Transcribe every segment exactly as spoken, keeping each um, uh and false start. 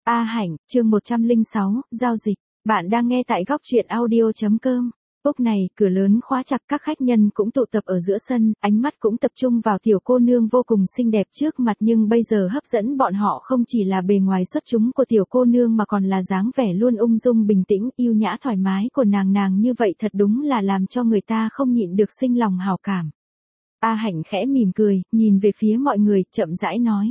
A Hạnh, chương một trăm lẻ sáu, giao dịch. Bạn đang nghe tại góc truyện audio.com. Lúc này, cửa lớn khóa chặt, các khách nhân cũng tụ tập ở giữa sân, ánh mắt cũng tập trung vào tiểu cô nương vô cùng xinh đẹp trước mặt, nhưng bây giờ hấp dẫn bọn họ không chỉ là bề ngoài xuất chúng của tiểu cô nương mà còn là dáng vẻ luôn ung dung bình tĩnh, yêu nhã thoải mái của nàng nàng như vậy thật đúng là làm cho người ta không nhịn được sinh lòng hảo cảm. A Hạnh khẽ mỉm cười, nhìn về phía mọi người, chậm rãi nói.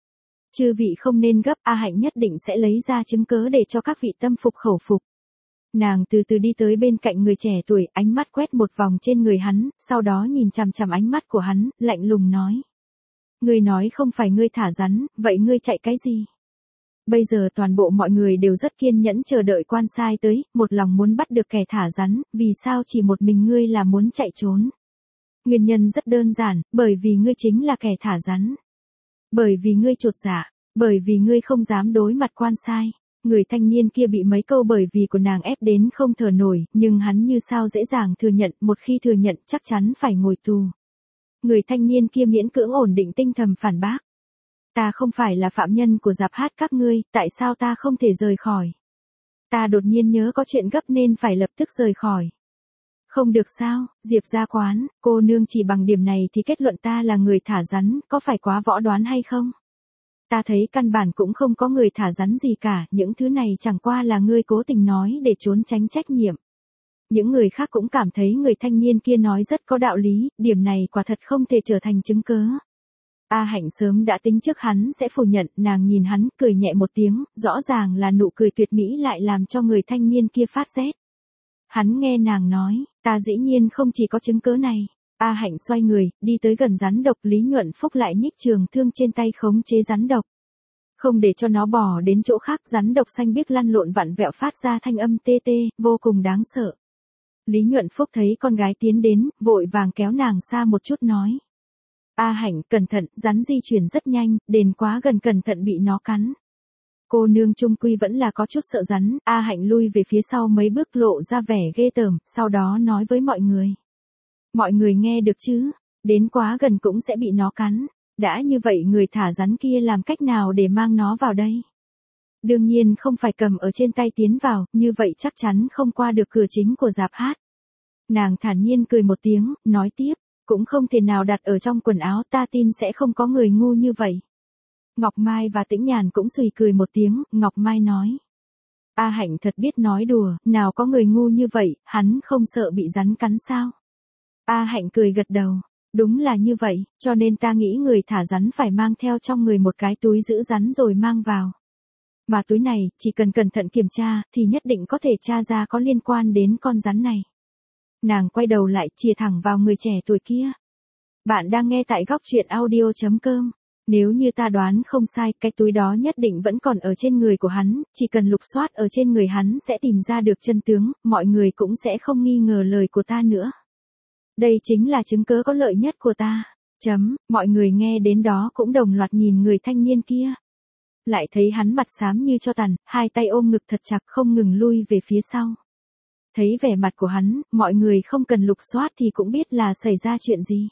Chư vị không nên gấp, A Hạnh nhất định sẽ lấy ra chứng cớ để cho các vị tâm phục khẩu phục. Nàng từ từ đi tới bên cạnh người trẻ tuổi, ánh mắt quét một vòng trên người hắn, sau đó nhìn chằm chằm ánh mắt của hắn, lạnh lùng nói. Ngươi nói không phải ngươi thả rắn, vậy ngươi chạy cái gì? Bây giờ toàn bộ mọi người đều rất kiên nhẫn chờ đợi quan sai tới, một lòng muốn bắt được kẻ thả rắn, vì sao chỉ một mình ngươi là muốn chạy trốn? Nguyên nhân rất đơn giản, bởi vì ngươi chính là kẻ thả rắn. Bởi vì ngươi chột dạ, bởi vì ngươi không dám đối mặt quan sai. Người thanh niên kia bị mấy câu bởi vì của nàng ép đến không thở nổi, nhưng hắn như sao dễ dàng thừa nhận, một khi thừa nhận chắc chắn phải ngồi tù. Người thanh niên kia miễn cưỡng ổn định tinh thần phản bác. Ta không phải là phạm nhân của dạp hát các ngươi, tại sao ta không thể rời khỏi? Ta đột nhiên nhớ có chuyện gấp nên phải lập tức rời khỏi. Không được sao, Diệp Gia Quán, cô nương chỉ bằng điểm này thì kết luận ta là người thả rắn, có phải quá võ đoán hay không? Ta thấy căn bản cũng không có người thả rắn gì cả, những thứ này chẳng qua là ngươi cố tình nói để trốn tránh trách nhiệm. Những người khác cũng cảm thấy người thanh niên kia nói rất có đạo lý, điểm này quả thật không thể trở thành chứng cớ. A Hạnh sớm đã tính trước hắn sẽ phủ nhận, nàng nhìn hắn, cười nhẹ một tiếng, rõ ràng là nụ cười tuyệt mỹ lại làm cho người thanh niên kia phát rét. Hắn nghe nàng nói, ta dĩ nhiên không chỉ có chứng cớ này. A Hạnh xoay người, đi tới gần rắn độc, Lý Nhuận Phúc lại nhích trường thương trên tay khống chế rắn độc. Không để cho nó bò đến chỗ khác, rắn độc xanh biếc lăn lộn vặn vẹo phát ra thanh âm tê tê, vô cùng đáng sợ. Lý Nhuận Phúc thấy con gái tiến đến, vội vàng kéo nàng xa một chút nói. A Hạnh, cẩn thận, rắn di chuyển rất nhanh, đền quá gần cẩn thận bị nó cắn. Cô nương trung quy vẫn là có chút sợ rắn, A Hạnh lui về phía sau mấy bước lộ ra vẻ ghê tởm, sau đó nói với mọi người. Mọi người nghe được chứ, đến quá gần cũng sẽ bị nó cắn, đã như vậy người thả rắn kia làm cách nào để mang nó vào đây? Đương nhiên không phải cầm ở trên tay tiến vào, như vậy chắc chắn không qua được cửa chính của dạp hát. Nàng thản nhiên cười một tiếng, nói tiếp, cũng không thể nào đặt ở trong quần áo, ta tin sẽ không có người ngu như vậy. Ngọc Mai và Tĩnh Nhàn cũng xùy cười một tiếng, Ngọc Mai nói. A Hạnh thật biết nói đùa, nào có người ngu như vậy, hắn không sợ bị rắn cắn sao? A Hạnh cười gật đầu, đúng là như vậy, cho nên ta nghĩ người thả rắn phải mang theo trong người một cái túi giữ rắn rồi mang vào. Mà túi này, chỉ cần cẩn thận kiểm tra, thì nhất định có thể tra ra có liên quan đến con rắn này. Nàng quay đầu lại, chìa thẳng vào người trẻ tuổi kia. Bạn đang nghe tại góc truyện audio.com. Nếu như ta đoán không sai, cái túi đó nhất định vẫn còn ở trên người của hắn, chỉ cần lục soát ở trên người hắn sẽ tìm ra được chân tướng, mọi người cũng sẽ không nghi ngờ lời của ta nữa. Đây chính là chứng cớ có lợi nhất của ta. Chấm, mọi người nghe đến đó cũng đồng loạt nhìn người thanh niên kia. Lại thấy hắn mặt xám như cho tàn, hai tay ôm ngực thật chặt không ngừng lui về phía sau. Thấy vẻ mặt của hắn, mọi người không cần lục soát thì cũng biết là xảy ra chuyện gì.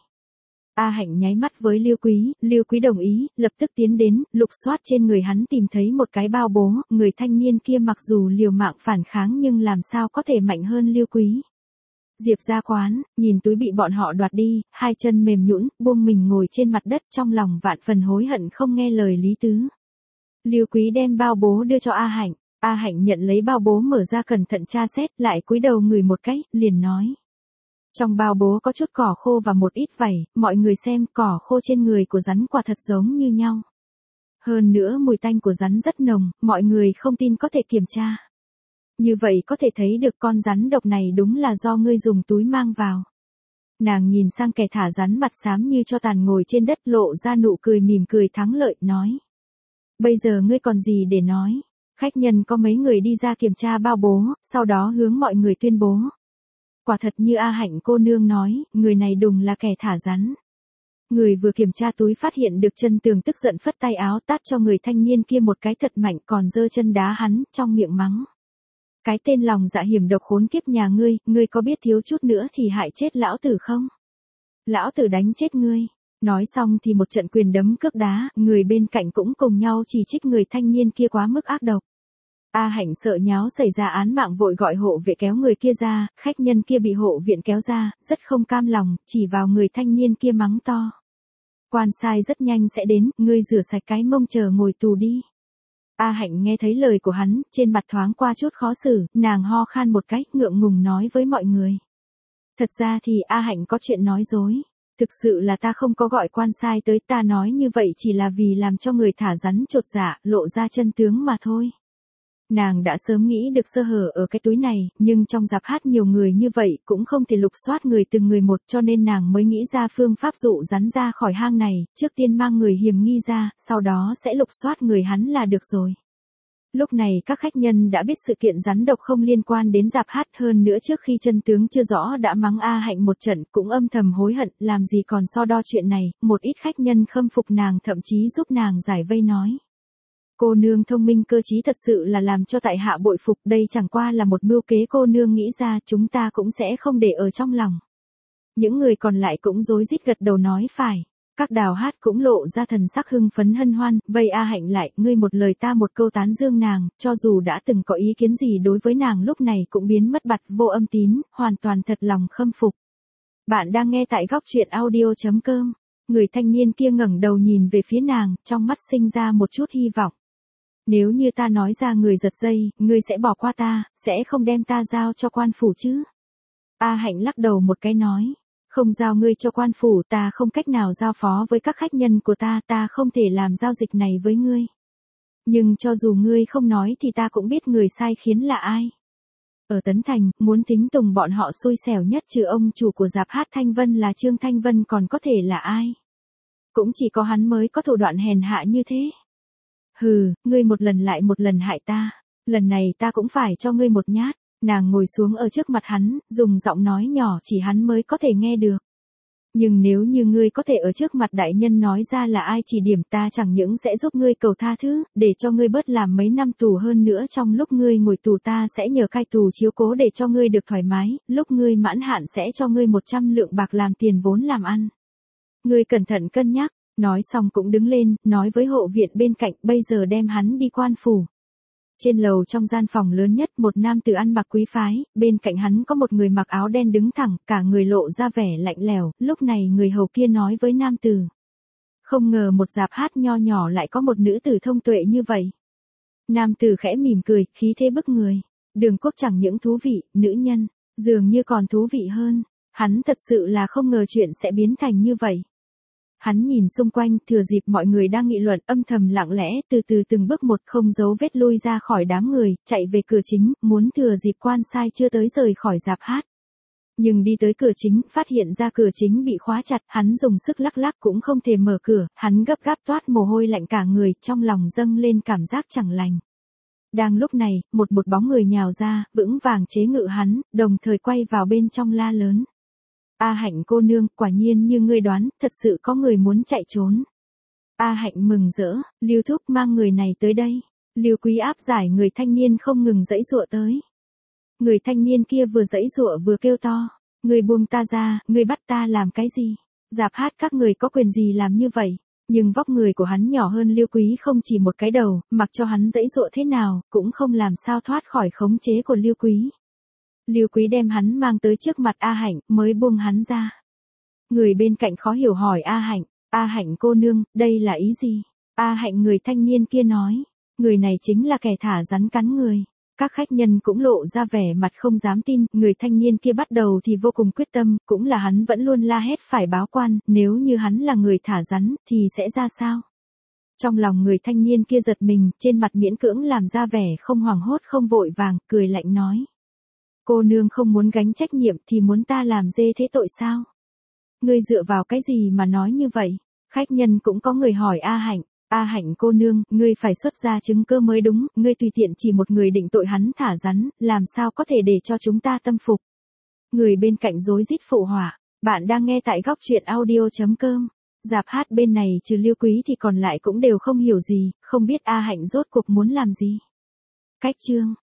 A Hạnh nháy mắt với Liêu Quý, Liêu Quý đồng ý, lập tức tiến đến, lục soát trên người hắn tìm thấy một cái bao bố, người thanh niên kia mặc dù liều mạng phản kháng nhưng làm sao có thể mạnh hơn Liêu Quý. Diệp Gia Quán, nhìn túi bị bọn họ đoạt đi, hai chân mềm nhũn, buông mình ngồi trên mặt đất trong lòng vạn phần hối hận không nghe lời Lý Tứ. Liêu Quý đem bao bố đưa cho A Hạnh, A Hạnh nhận lấy bao bố mở ra cẩn thận tra xét, lại cúi đầu ngửi một cái, liền nói. Trong bao bố có chút cỏ khô và một ít vảy, mọi người xem cỏ khô trên người của rắn quả thật giống như nhau. Hơn nữa mùi tanh của rắn rất nồng, mọi người không tin có thể kiểm tra. Như vậy có thể thấy được con rắn độc này đúng là do ngươi dùng túi mang vào. Nàng nhìn sang kẻ thả rắn mặt xám như cho tàn ngồi trên đất lộ ra nụ cười mỉm cười thắng lợi, nói. Bây giờ ngươi còn gì để nói? Khách nhân có mấy người đi ra kiểm tra bao bố, sau đó hướng mọi người tuyên bố. Quả thật như A Hạnh cô nương nói, người này đúng là kẻ thả rắn. Người vừa kiểm tra túi phát hiện được chân tường tức giận phất tay áo tát cho người thanh niên kia một cái thật mạnh còn giơ chân đá hắn, trong miệng mắng. Cái tên lòng dạ hiểm độc khốn kiếp nhà ngươi, ngươi có biết thiếu chút nữa thì hại chết lão tử không? Lão tử đánh chết ngươi. Nói xong thì một trận quyền đấm cước đá, người bên cạnh cũng cùng nhau chỉ trích người thanh niên kia quá mức ác độc. A Hạnh sợ nháo xảy ra án mạng vội gọi hộ vệ kéo người kia ra, khách nhân kia bị hộ viện kéo ra, rất không cam lòng, chỉ vào người thanh niên kia mắng to. Quan sai rất nhanh sẽ đến, ngươi rửa sạch cái mông chờ ngồi tù đi. A Hạnh nghe thấy lời của hắn, trên mặt thoáng qua chút khó xử, nàng ho khan một cái, ngượng ngùng nói với mọi người. Thật ra thì A Hạnh có chuyện nói dối. Thực sự là ta không có gọi quan sai tới, ta nói như vậy chỉ là vì làm cho người thả rắn chột dạ, lộ ra chân tướng mà thôi. Nàng đã sớm nghĩ được sơ hở ở cái túi này, nhưng trong rạp hát nhiều người như vậy cũng không thể lục soát người từng người một, cho nên nàng mới nghĩ ra phương pháp dụ rắn ra khỏi hang này, trước tiên mang người hiểm nghi ra, sau đó sẽ lục soát người hắn là được rồi. Lúc này các khách nhân đã biết sự kiện rắn độc không liên quan đến rạp hát, hơn nữa trước khi chân tướng chưa rõ đã mắng A Hạnh một trận, cũng âm thầm hối hận, làm gì còn so đo chuyện này, một ít khách nhân khâm phục nàng thậm chí giúp nàng giải vây nói. Cô nương thông minh cơ trí thật sự là làm cho tại hạ bội phục, đây chẳng qua là một mưu kế cô nương nghĩ ra, chúng ta cũng sẽ không để ở trong lòng. Những người còn lại cũng rối rít gật đầu nói phải. Các đào hát cũng lộ ra thần sắc hưng phấn hân hoan, vây A Hạnh lại, ngươi một lời ta một câu tán dương nàng, cho dù đã từng có ý kiến gì đối với nàng lúc này cũng biến mất bặt vô âm tín, hoàn toàn thật lòng khâm phục. Bạn đang nghe tại góc truyện audio chấm com. Người thanh niên kia ngẩng đầu nhìn về phía nàng, trong mắt sinh ra một chút hy vọng. Nếu như ta nói ra người giật dây, ngươi sẽ bỏ qua ta, sẽ không đem ta giao cho quan phủ chứ? A Hạnh lắc đầu một cái nói. Không giao ngươi cho quan phủ, ta không cách nào giao phó với các khách nhân của ta, ta không thể làm giao dịch này với ngươi. Nhưng cho dù ngươi không nói thì ta cũng biết người sai khiến là ai. Ở Tấn Thành, muốn tính tùng bọn họ xui xẻo nhất trừ ông chủ của rạp hát Thanh Vân là Trương Thanh Vân, còn có thể là ai? Cũng chỉ có hắn mới có thủ đoạn hèn hạ như thế. Hừ, ngươi một lần lại một lần hại ta, lần này ta cũng phải cho ngươi một nhát. Nàng ngồi xuống ở trước mặt hắn, dùng giọng nói nhỏ chỉ hắn mới có thể nghe được. Nhưng nếu như ngươi có thể ở trước mặt đại nhân nói ra là ai chỉ điểm, ta chẳng những sẽ giúp ngươi cầu tha thứ, để cho ngươi bớt làm mấy năm tù, hơn nữa trong lúc ngươi ngồi tù ta sẽ nhờ cai tù chiếu cố để cho ngươi được thoải mái, lúc ngươi mãn hạn sẽ cho ngươi một trăm lượng bạc làm tiền vốn làm ăn. Ngươi cẩn thận cân nhắc, nói xong cũng đứng lên, nói với hộ viện bên cạnh, bây giờ đem hắn đi quan phủ. Trên lầu trong gian phòng lớn nhất, một nam tử ăn mặc quý phái, bên cạnh hắn có một người mặc áo đen đứng thẳng, cả người lộ ra vẻ lạnh lẽo. Lúc này người hầu kia nói với nam tử. Không ngờ một rạp hát nho nhỏ lại có một nữ tử thông tuệ như vậy. Nam tử khẽ mỉm cười, khí thế bức người. Đường Quốc chẳng những thú vị, nữ nhân, dường như còn thú vị hơn. Hắn thật sự là không ngờ chuyện sẽ biến thành như vậy. Hắn nhìn xung quanh, thừa dịp mọi người đang nghị luận, âm thầm lặng lẽ, từ từ từng bước một không giấu vết lui ra khỏi đám người, chạy về cửa chính, muốn thừa dịp quan sai chưa tới rời khỏi rạp hát. Nhưng đi tới cửa chính, phát hiện ra cửa chính bị khóa chặt, hắn dùng sức lắc lắc cũng không thể mở cửa, hắn gấp gáp toát mồ hôi lạnh cả người, trong lòng dâng lên cảm giác chẳng lành. Đang lúc này, một một bóng người nhào ra, vững vàng chế ngự hắn, đồng thời quay vào bên trong la lớn. A Hạnh cô nương, quả nhiên như ngươi đoán, thật sự có người muốn chạy trốn. A Hạnh mừng rỡ, Lưu thúc mang người này tới đây. Lưu Quý áp giải người thanh niên không ngừng giãy giụa tới. Người thanh niên kia vừa giãy giụa vừa kêu to, ngươi buông ta ra, ngươi bắt ta làm cái gì? Rạp hát các người có quyền gì làm như vậy? Nhưng vóc người của hắn nhỏ hơn Lưu Quý không chỉ một cái đầu, mặc cho hắn giãy giụa thế nào, cũng không làm sao thoát khỏi khống chế của Lưu Quý. Lưu Quý đem hắn mang tới trước mặt A Hạnh, mới buông hắn ra. Người bên cạnh khó hiểu hỏi A Hạnh, A Hạnh cô nương, đây là ý gì? A Hạnh người thanh niên kia nói, người này chính là kẻ thả rắn cắn người. Các khách nhân cũng lộ ra vẻ mặt không dám tin, người thanh niên kia bắt đầu thì vô cùng quyết tâm, cũng là hắn vẫn luôn la hét phải báo quan, nếu như hắn là người thả rắn, thì sẽ ra sao? Trong lòng người thanh niên kia giật mình, trên mặt miễn cưỡng làm ra vẻ không hoảng hốt không vội vàng, cười lạnh nói. Cô nương không muốn gánh trách nhiệm thì muốn ta làm dê thế tội sao? Ngươi dựa vào cái gì mà nói như vậy? Khách nhân cũng có người hỏi A Hạnh, A Hạnh cô nương, ngươi phải xuất ra chứng cơ mới đúng, ngươi tùy tiện chỉ một người định tội hắn thả rắn, làm sao có thể để cho chúng ta tâm phục? Người bên cạnh rối rít phụ họa, bạn đang nghe tại góc truyện audio chấm com. Rạp hát bên này trừ Lưu Quý thì còn lại cũng đều không hiểu gì, không biết A Hạnh rốt cuộc muốn làm gì. Cách chương